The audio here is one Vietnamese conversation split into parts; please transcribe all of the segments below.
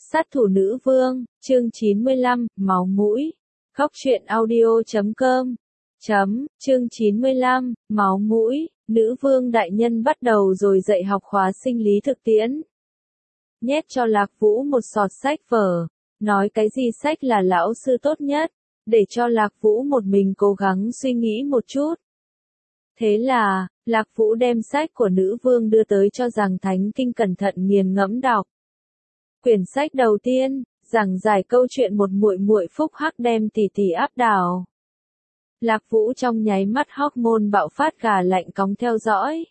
Sát thủ nữ vương, chương 95, máu mũi. Khóc truyện audio.com. Chương 95, máu mũi, nữ vương đại nhân bắt đầu rồi dạy học khóa sinh lý thực tiễn. Nhét cho Lạc Vũ một sọt sách vở, nói cái gì sách là lão sư tốt nhất, để cho Lạc Vũ một mình cố gắng suy nghĩ một chút. Thế là, Lạc Vũ đem sách của nữ vương đưa tới cho Giàng Thánh Kinh cẩn thận nghiền ngẫm đọc. Quyển sách đầu tiên, giảng giải câu chuyện một muội muội phúc hắc đem tỷ tỷ áp đảo. Lạc Vũ trong nháy mắt hormone bạo phát gà lạnh cóng theo dõi.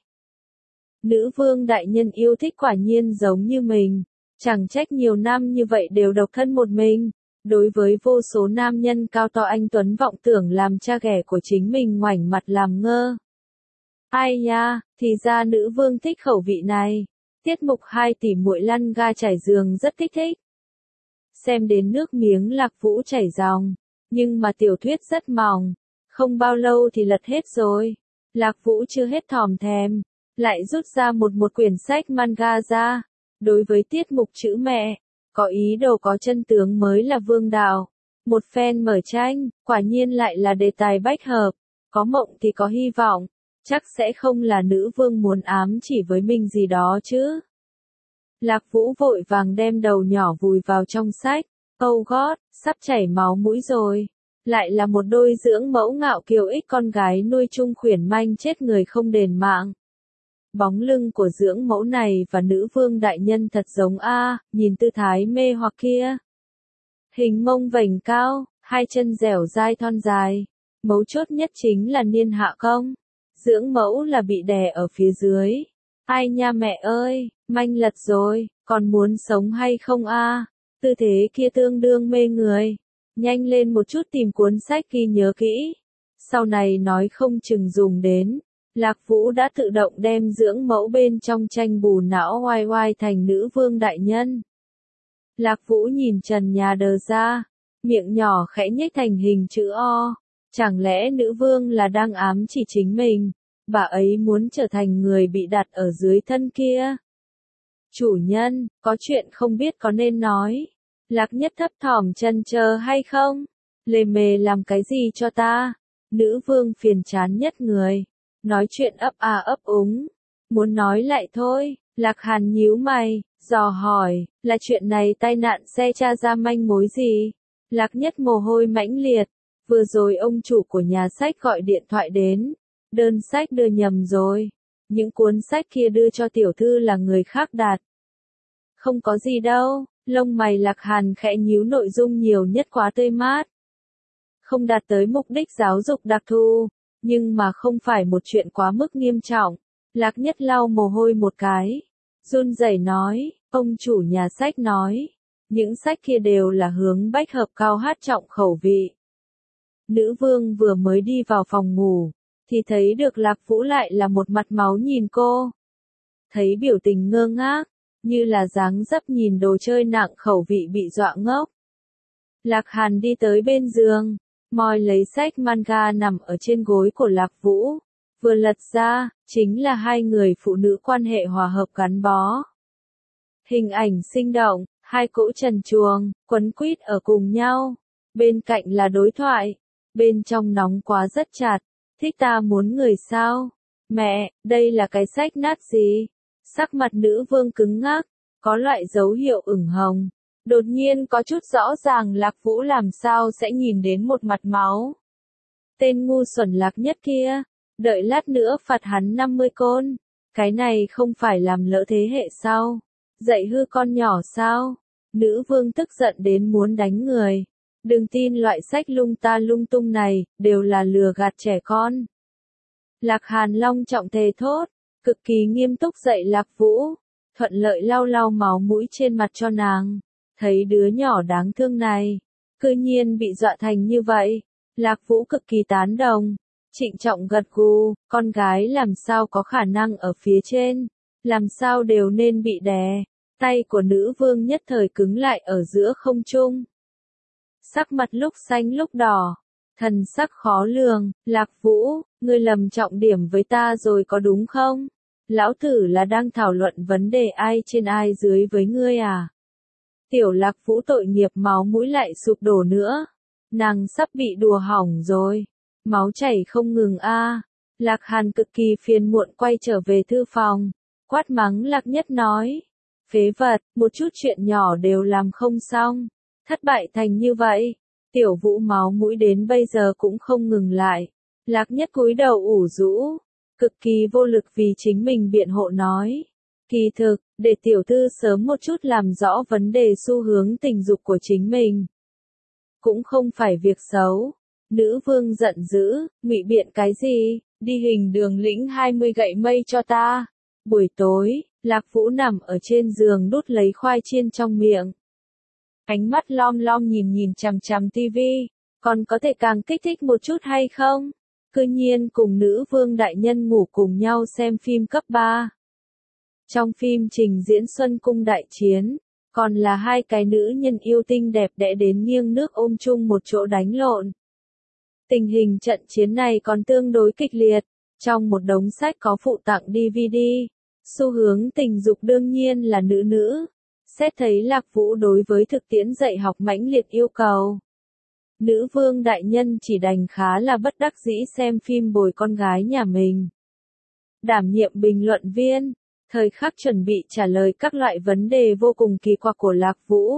Nữ vương đại nhân yêu thích quả nhiên giống như mình, chẳng trách nhiều năm như vậy đều độc thân một mình. Đối với vô số nam nhân cao to anh tuấn vọng tưởng làm cha ghẻ của chính mình ngoảnh mặt làm ngơ. Ai nha, thì ra nữ vương thích khẩu vị này. Tiết mục 2 tỷ muội lăn ga trải giường rất thích. Xem đến nước miếng Lạc Vũ chảy ròng, nhưng mà tiểu thuyết rất mỏng, không bao lâu thì lật hết rồi. Lạc Vũ chưa hết thòm thèm, lại rút ra một quyển sách manga ra. Đối với tiết mục chữ mẹ, có ý đồ có chân tướng mới là vương đạo. Một phen mở tranh, quả nhiên lại là đề tài bách hợp, có mộng thì có hy vọng. Chắc sẽ không là nữ vương muốn ám chỉ với mình gì đó chứ. Lạc Vũ vội vàng đem đầu nhỏ vùi vào trong sách. Oh God, sắp chảy máu mũi rồi. Lại là một đôi dưỡng mẫu ngạo kiều ích con gái nuôi chung khuyển manh chết người không đền mạng. Bóng lưng của dưỡng mẫu này và nữ vương đại nhân thật giống nhìn tư thái mê hoặc kia. Hình mông vành cao, hai chân dẻo dai thon dài. Mấu chốt nhất chính là niên hạ công. Dưỡng mẫu là bị đè ở phía dưới. Ai nha mẹ ơi, manh lật rồi, còn muốn sống hay không Tư thế kia tương đương mê người. Nhanh lên một chút tìm cuốn sách ghi nhớ kỹ. Sau này nói không chừng dùng đến. Lạc Vũ đã tự động đem dưỡng mẫu bên trong tranh bù não oai oai thành nữ vương đại nhân. Lạc Vũ nhìn trần nhà đờ ra, miệng nhỏ khẽ nhếch thành hình chữ O. Chẳng lẽ nữ vương là đang ám chỉ chính mình? Bà ấy muốn trở thành người bị đặt ở dưới thân kia. Chủ nhân, có chuyện không biết có nên nói. Lạc Nhất thấp thỏm chần chờ hay không? Lề mề làm cái gì cho ta? Nữ vương phiền chán nhất người. Nói chuyện ấp úng. Muốn nói lại thôi. Lạc Hàn nhíu mày, dò hỏi, là chuyện này tai nạn xe tra ra manh mối gì? Lạc Nhất mồ hôi mãnh liệt. Vừa rồi ông chủ của nhà sách gọi điện thoại đến. Đơn sách đưa nhầm rồi. Những cuốn sách kia đưa cho tiểu thư là người khác đặt. Không có gì đâu, lông mày Lạc Hàn khẽ nhíu, nội dung nhiều nhất quá tươi mát. Không đạt tới mục đích giáo dục đặc thù, nhưng mà không phải một chuyện quá mức nghiêm trọng. Lạc Nhất lau mồ hôi một cái, run rẩy nói, ông chủ nhà sách nói, những sách kia đều là hướng bách hợp cao hát trọng khẩu vị. Nữ vương vừa mới đi vào phòng ngủ, thì thấy được Lạc Vũ lại là một mặt máu nhìn cô. Thấy biểu tình ngơ ngác, như là dáng dấp nhìn đồ chơi nặng khẩu vị bị dọa ngốc. Lạc Hàn đi tới bên giường, moi lấy sách manga nằm ở trên gối của Lạc Vũ. Vừa lật ra, chính là hai người phụ nữ quan hệ hòa hợp gắn bó. Hình ảnh sinh động, hai cỗ trần truồng, quấn quýt ở cùng nhau. Bên cạnh là đối thoại, bên trong nóng quá rất chặt. Thích ta muốn người sao? Mẹ, đây là cái sách nát gì? Sắc mặt nữ vương cứng ngắc, có loại dấu hiệu ửng hồng. Đột nhiên có chút rõ ràng Lạc Vũ làm sao sẽ nhìn đến một mặt máu. Tên ngu xuẩn Lạc Nhất kia, đợi lát nữa phạt hắn 50 côn. Cái này không phải làm lỡ thế hệ sau. Dạy hư con nhỏ sao? Nữ vương tức giận đến muốn đánh người. Đừng tin loại sách lung ta lung tung này, đều là lừa gạt trẻ con. Lạc Hàn long trọng thề thốt, cực kỳ nghiêm túc dạy Lạc Vũ, thuận lợi lau lau máu mũi trên mặt cho nàng. Thấy đứa nhỏ đáng thương này, cư nhiên bị dọa thành như vậy. Lạc Vũ cực kỳ tán đồng, trịnh trọng gật gù, con gái làm sao có khả năng ở phía trên, làm sao đều nên bị đè. Tay của nữ vương nhất thời cứng lại ở giữa không trung. Sắc mặt lúc xanh lúc đỏ, thần sắc khó lường. Lạc Vũ, ngươi lầm trọng điểm với ta rồi có đúng không? Lão tử là đang thảo luận vấn đề ai trên ai dưới với ngươi à? Tiểu Lạc Vũ tội nghiệp máu mũi lại sụp đổ nữa. Nàng sắp bị đùa hỏng rồi. Máu chảy không ngừng a. Lạc Hàn cực kỳ phiền muộn quay trở về thư phòng. Quát mắng Lạc Nhất nói. Phế vật, một chút chuyện nhỏ đều làm không xong. Thất bại thành như vậy. Tiểu Vũ máu mũi đến bây giờ cũng không ngừng lại. Lạc Nhất cúi đầu ủ rũ. Cực kỳ vô lực vì chính mình biện hộ nói. Kỳ thực, để tiểu thư sớm một chút làm rõ vấn đề xu hướng tình dục của chính mình. Cũng không phải việc xấu. Nữ vương giận dữ, ngụy biện cái gì, đi hình đường lĩnh 20 gậy mây cho ta. Buổi tối, Lạc Vũ nằm ở trên giường đút lấy khoai chiên trong miệng. Ánh mắt lom lom nhìn nhìn chằm chằm tivi, còn có thể càng kích thích một chút hay không? Cư nhiên cùng nữ vương đại nhân ngủ cùng nhau xem phim cấp 3. Trong phim trình diễn Xuân Cung Đại Chiến, còn là hai cái nữ nhân yêu tinh đẹp đẽ đến nghiêng nước ôm chung một chỗ đánh lộn. Tình hình trận chiến này còn tương đối kịch liệt, trong một đống sách có phụ tặng DVD, xu hướng tình dục đương nhiên là nữ. Xét thấy Lạc Vũ đối với thực tiễn dạy học mãnh liệt yêu cầu. Nữ vương đại nhân chỉ đành khá là bất đắc dĩ xem phim bồi con gái nhà mình. Đảm nhiệm bình luận viên, thời khắc chuẩn bị trả lời các loại vấn đề vô cùng kỳ quặc của Lạc Vũ.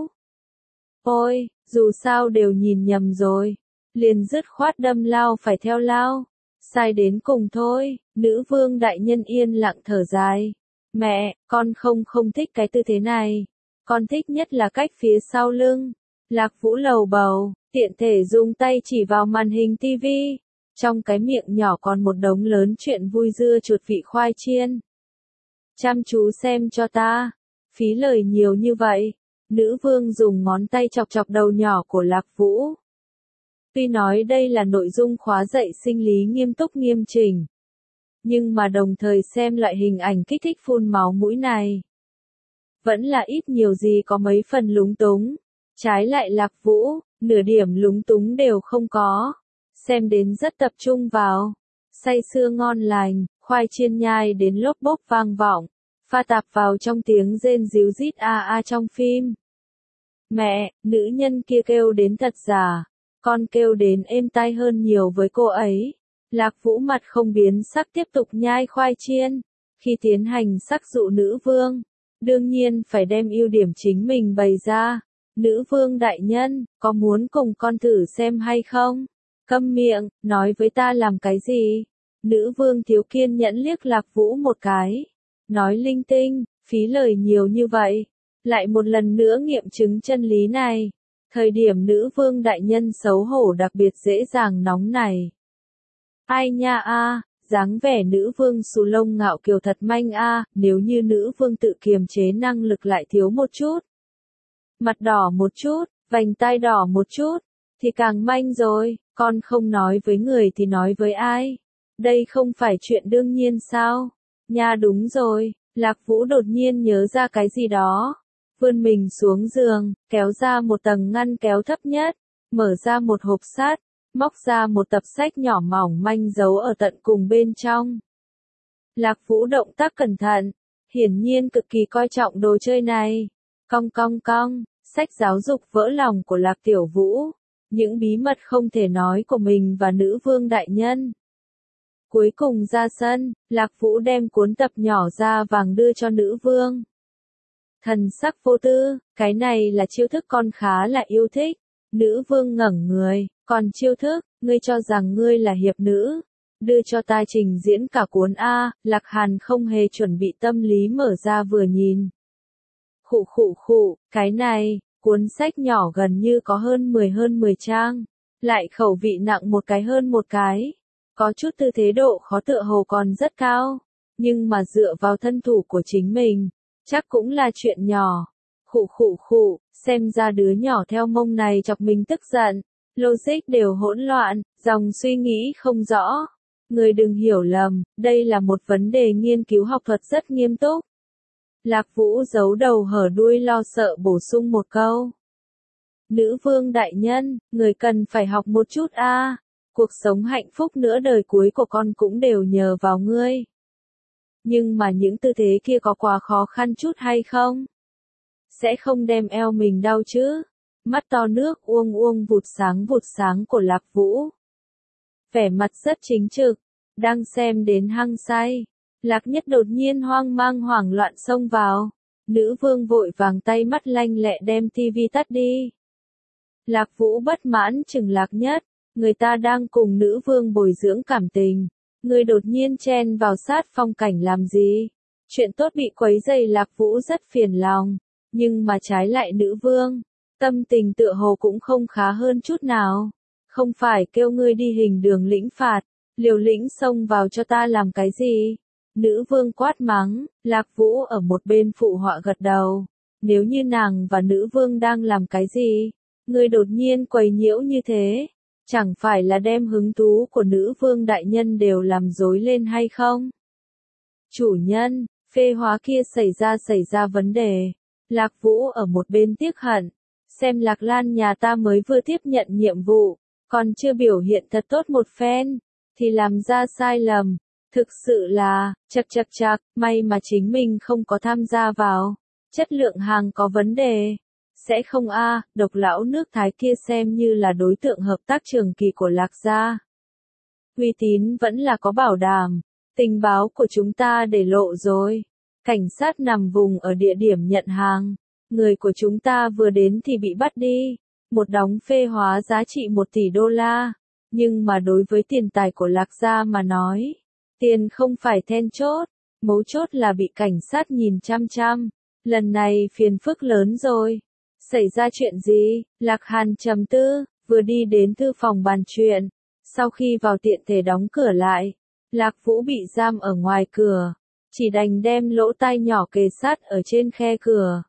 Ôi, dù sao đều nhìn nhầm rồi. Liền dứt khoát đâm lao phải theo lao. Sai đến cùng thôi, nữ vương đại nhân yên lặng thở dài. Mẹ, con không thích cái tư thế này. Con thích nhất là cách phía sau lưng. Lạc Vũ lầu bầu, tiện thể dùng tay chỉ vào màn hình tivi. Trong cái miệng nhỏ còn một đống lớn chuyện vui dưa chuột vị khoai chiên. Chăm chú xem cho ta. Phí lời nhiều như vậy. Nữ vương dùng ngón tay chọc chọc đầu nhỏ của Lạc Vũ. Tuy nói đây là nội dung khóa dạy sinh lý nghiêm túc nghiêm chỉnh. Nhưng mà đồng thời xem loại hình ảnh kích thích phun máu mũi này. Vẫn là ít nhiều gì có mấy phần lúng túng. Trái lại Lạc Vũ, nửa điểm lúng túng đều không có. Xem đến rất tập trung vào. Say sưa ngon lành, khoai chiên nhai đến lốp bốp vang vọng. Pha tạp vào trong tiếng rên ríu rít a trong phim. Mẹ, nữ nhân kia kêu đến thật giả. Con kêu đến êm tai hơn nhiều với cô ấy. Lạc Vũ mặt không biến sắc tiếp tục nhai khoai chiên. Khi tiến hành sắc dụ nữ vương, đương nhiên phải đem ưu điểm chính mình bày ra. Nữ vương đại nhân, có muốn cùng con thử xem hay không? Câm miệng, nói với ta làm cái gì? Nữ vương thiếu kiên nhẫn liếc Lạc Vũ một cái. Nói linh tinh, phí lời nhiều như vậy. Lại một lần nữa nghiệm chứng chân lý này. Thời điểm nữ vương đại nhân xấu hổ đặc biệt dễ dàng nóng này. Ai nha a, dáng vẻ nữ vương xù lông ngạo kiều thật manh a, nếu như nữ vương tự kiềm chế năng lực lại thiếu một chút. Mặt đỏ một chút, vành tai đỏ một chút, thì càng manh rồi, con không nói với người thì nói với ai. Đây không phải chuyện đương nhiên sao? Nha đúng rồi, Lạc Vũ đột nhiên nhớ ra cái gì đó. Vươn mình xuống giường, kéo ra một tầng ngăn kéo thấp nhất, mở ra một hộp sắt, móc ra một tập sách nhỏ mỏng manh giấu ở tận cùng bên trong. Lạc Vũ động tác cẩn thận, hiển nhiên cực kỳ coi trọng đồ chơi này. Cong cong cong, sách giáo dục vỡ lòng của Lạc Tiểu Vũ, những bí mật không thể nói của mình và nữ vương đại nhân. Cuối cùng ra sân, Lạc Vũ đem cuốn tập nhỏ da vàng đưa cho nữ vương. Thần sắc vô tư, cái này là chiêu thức con khá là yêu thích. Nữ vương ngẩng người, còn chiêu thức, ngươi cho rằng ngươi là hiệp nữ. Đưa cho ta trình diễn cả cuốn A, Lạc Hàn không hề chuẩn bị tâm lý mở ra vừa nhìn. Khụ, cái này, cuốn sách nhỏ gần như có hơn 10 trang. Lại khẩu vị nặng một cái hơn một cái. Có chút tư thế độ khó tựa hồ còn rất cao. Nhưng mà dựa vào thân thủ của chính mình. Chắc cũng là chuyện nhỏ. Khụ, xem ra đứa nhỏ theo mông này chọc mình tức giận. Logic đều hỗn loạn, dòng suy nghĩ không rõ. Người đừng hiểu lầm, đây là một vấn đề nghiên cứu học thuật rất nghiêm túc. Lạc Vũ giấu đầu hở đuôi lo sợ bổ sung một câu. Nữ vương đại nhân, người cần phải học một chút a. Cuộc sống hạnh phúc nửa đời cuối của con cũng đều nhờ vào ngươi. Nhưng mà những tư thế kia có quá khó khăn chút hay không? sẽ không đem eo mình đau chứ? Mắt to nước uông uông vụt sáng của Lạc Vũ. Vẻ mặt rất chính trực, đang xem đến hăng say. Lạc Nhất đột nhiên hoang mang hoảng loạn xông vào. Nữ vương vội vàng tay mắt lanh lẹ đem tivi tắt đi. Lạc Vũ bất mãn chừng Lạc Nhất, người ta đang cùng nữ vương bồi dưỡng cảm tình. Người đột nhiên chen vào sát phong cảnh làm gì? Chuyện tốt bị quấy rầy Lạc Vũ rất phiền lòng, nhưng mà trái lại nữ vương, tâm tình tựa hồ cũng không khá hơn chút nào. Không phải kêu ngươi đi hình đường lĩnh phạt, liều lĩnh xông vào cho ta làm cái gì? Nữ vương quát mắng, Lạc Vũ ở một bên phụ họa gật đầu. Nếu như nàng và nữ vương đang làm cái gì, ngươi đột nhiên quấy nhiễu như thế, chẳng phải là đem hứng thú của nữ vương đại nhân đều làm rối lên hay không? Chủ nhân, phê hóa kia xảy ra vấn đề. Lạc Vũ ở một bên tiếc hận, xem Lạc Lan nhà ta mới vừa tiếp nhận nhiệm vụ, còn chưa biểu hiện thật tốt một phen, thì làm ra sai lầm. Thực sự là, chật, may mà chính mình không có tham gia vào. Chất lượng hàng có vấn đề. Sẽ không độc lão nước Thái kia xem như là đối tượng hợp tác trường kỳ của Lạc gia. Uy tín vẫn là có bảo đảm. Tình báo của chúng ta để lộ rồi. Cảnh sát nằm vùng ở địa điểm nhận hàng. Người của chúng ta vừa đến thì bị bắt đi. Một đống phê hóa giá trị 1 tỷ đô la. Nhưng mà đối với tiền tài của Lạc gia mà nói, tiền không phải then chốt. Mấu chốt là bị cảnh sát nhìn chăm chăm. Lần này phiền phức lớn rồi. Xảy ra chuyện gì? Lạc Hàn trầm tư, vừa đi đến thư phòng bàn chuyện. Sau khi vào tiện thể đóng cửa lại, Lạc Vũ bị giam ở ngoài cửa, chỉ đành đem lỗ tai nhỏ kề sát ở trên khe cửa.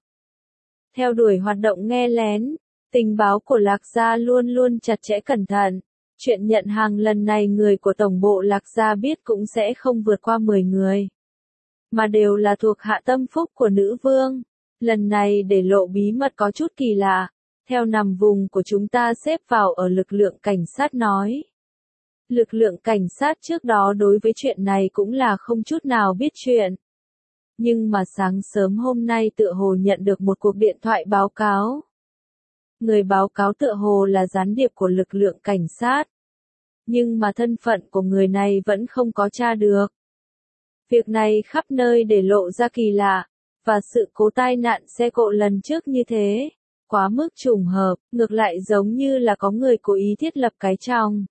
Theo đuổi hoạt động nghe lén, tình báo của Lạc gia luôn luôn chặt chẽ cẩn thận. Chuyện nhận hàng lần này người của tổng bộ Lạc gia biết cũng sẽ không vượt qua 10 người, mà đều là thuộc hạ tâm phúc của nữ vương. Lần này để lộ bí mật có chút kỳ lạ. Theo nằm vùng của chúng ta xếp vào ở lực lượng cảnh sát nói. Lực lượng cảnh sát trước đó đối với chuyện này cũng là không chút nào biết chuyện. Nhưng mà sáng sớm hôm nay tựa hồ nhận được một cuộc điện thoại báo cáo. Người báo cáo tựa hồ là gián điệp của lực lượng cảnh sát. Nhưng mà thân phận của người này vẫn không có tra được. Việc này khắp nơi để lộ ra kỳ lạ. Và sự cố tai nạn xe cộ lần trước như thế, quá mức trùng hợp, ngược lại giống như là có người cố ý thiết lập cái chòng.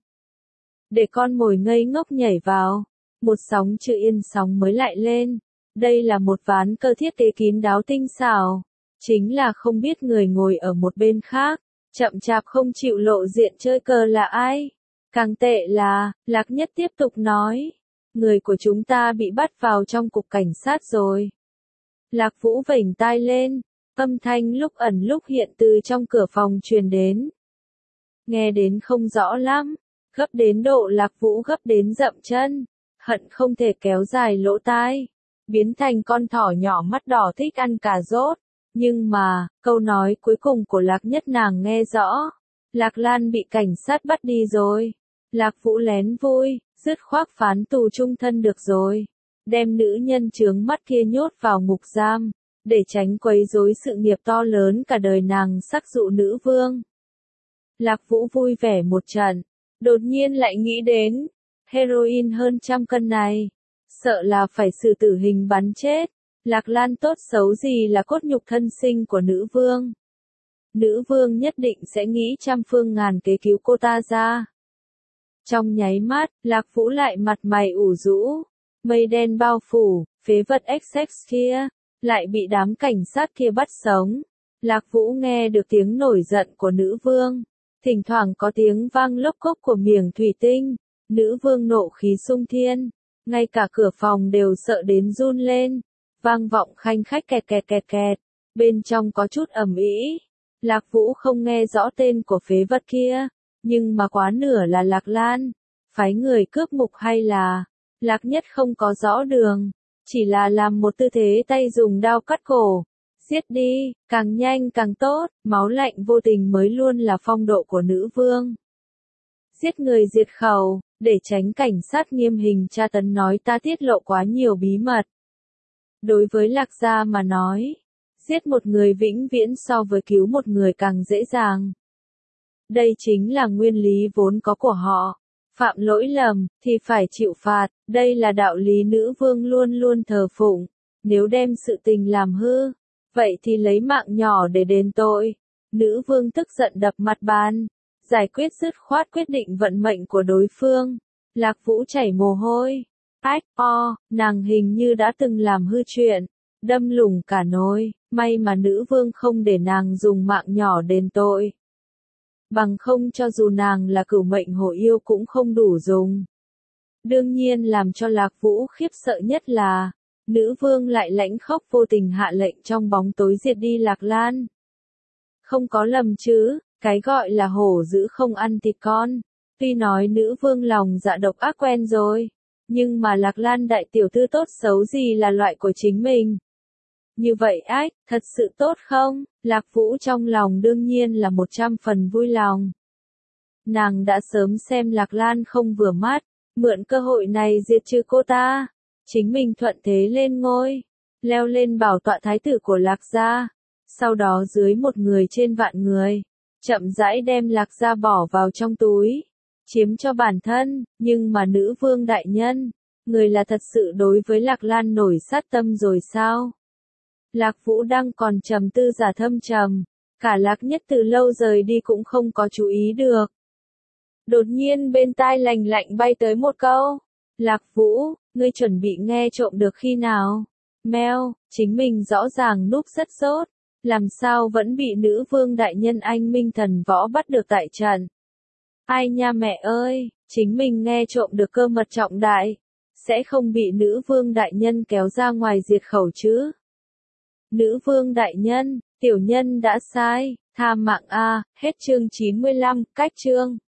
Để con mồi ngây ngốc nhảy vào, một sóng chưa yên sóng mới lại lên. Đây là một ván cờ thiết kế kín đáo tinh xảo, chính là không biết người ngồi ở một bên khác, chậm chạp không chịu lộ diện chơi cờ là ai. Càng tệ là, Lạc Nhất tiếp tục nói, người của chúng ta bị bắt vào trong cục cảnh sát rồi. Lạc Vũ vểnh tai lên, âm thanh lúc ẩn lúc hiện từ trong cửa phòng truyền đến. Nghe đến không rõ lắm, gấp đến độ Lạc Vũ gấp đến dậm chân, hận không thể kéo dài lỗ tai, biến thành con thỏ nhỏ mắt đỏ thích ăn cà rốt. Nhưng mà, câu nói cuối cùng của Lạc Nhất nàng nghe rõ. Lạc Lan bị cảnh sát bắt đi rồi. Lạc Vũ lén vui, dứt khoát phán tù chung thân được rồi. Đem nữ nhân chướng mắt kia nhốt vào ngục giam, để tránh quấy rối sự nghiệp to lớn cả đời nàng sắc dụ nữ vương. Lạc Vũ vui vẻ một trận, đột nhiên lại nghĩ đến, heroin hơn 100 cân này, sợ là phải xử tử hình bắn chết. Lạc Lan tốt xấu gì là cốt nhục thân sinh của nữ vương. Nữ vương nhất định sẽ nghĩ trăm phương ngàn kế cứu cô ta ra. Trong nháy mắt, Lạc Vũ lại mặt mày ủ rũ. Mây đen bao phủ, phế vật XX kia, lại bị đám cảnh sát kia bắt sống. Lạc Vũ nghe được tiếng nổi giận của nữ vương. Thỉnh thoảng có tiếng vang lốc cốc của miệng thủy tinh. Nữ vương nộ khí sung thiên. Ngay cả cửa phòng đều sợ đến run lên. Vang vọng khanh khách kẹt kẹt kẹt kẹt. Bên trong có chút ầm ĩ. Lạc Vũ không nghe rõ tên của phế vật kia. Nhưng mà quá nửa là Lạc Lan. Phái người cướp mục hay là... Lạc Nhất không có rõ đường, chỉ là làm một tư thế tay dùng đao cắt cổ. Giết đi, càng nhanh càng tốt, máu lạnh vô tình mới luôn là phong độ của nữ vương. Giết người diệt khẩu, để tránh cảnh sát nghiêm hình tra tấn nói ta tiết lộ quá nhiều bí mật. Đối với Lạc gia mà nói, Giết một người vĩnh viễn so với cứu một người càng dễ dàng. Đây chính là nguyên lý vốn có của họ. Phạm lỗi lầm, thì phải chịu phạt, đây là đạo lý nữ vương luôn luôn thờ phụng. Nếu đem sự tình làm hư, vậy thì lấy mạng nhỏ để đền tội. Nữ vương tức giận đập mặt bàn, giải quyết dứt khoát quyết định vận mệnh của đối phương. Lạc Vũ chảy mồ hôi. Ách, nàng hình như đã từng làm hư chuyện, đâm lủng cả nồi, may mà nữ vương không để nàng dùng mạng nhỏ đền tội. Bằng không cho dù nàng là cửu mệnh hổ yêu cũng không đủ dùng. Đương nhiên làm cho Lạc Vũ khiếp sợ nhất là, nữ vương lại lãnh khốc vô tình hạ lệnh trong bóng tối diệt đi Lạc Lan. Không có lầm chứ, cái gọi là hổ dữ không ăn thịt con. Tuy nói nữ vương lòng dạ độc ác quen rồi, nhưng mà Lạc Lan đại tiểu thư tốt xấu gì là loại của chính mình. Như vậy ách, thật sự tốt không? Lạc Vũ trong lòng đương nhiên là 100 phần vui lòng. Nàng đã sớm xem Lạc Lan không vừa mắt, mượn cơ hội này diệt trừ cô ta. Chính mình thuận thế lên ngôi, leo lên bảo tọa thái tử của Lạc gia. Sau đó dưới một người trên vạn người, chậm rãi đem Lạc gia bỏ vào trong túi, chiếm cho bản thân. Nhưng mà nữ vương đại nhân, người là thật sự đối với Lạc Lan nổi sát tâm rồi sao? Lạc Vũ đang còn trầm tư giả thâm trầm, cả Lạc Nhất từ lâu rời đi cũng không có chú ý được. Đột nhiên bên tai lành lạnh bay tới một câu. Lạc Vũ, ngươi chuẩn bị nghe trộm được khi nào? Mèo, chính mình rõ ràng núp rất tốt, làm sao vẫn bị nữ vương đại nhân anh minh thần võ bắt được tại trận? Ai nha mẹ ơi, chính mình nghe trộm được cơ mật trọng đại, sẽ không bị nữ vương đại nhân kéo ra ngoài diệt khẩu chứ? Nữ vương đại nhân, tiểu nhân đã sai, tha mạng a. Hết chương 95, cách chương.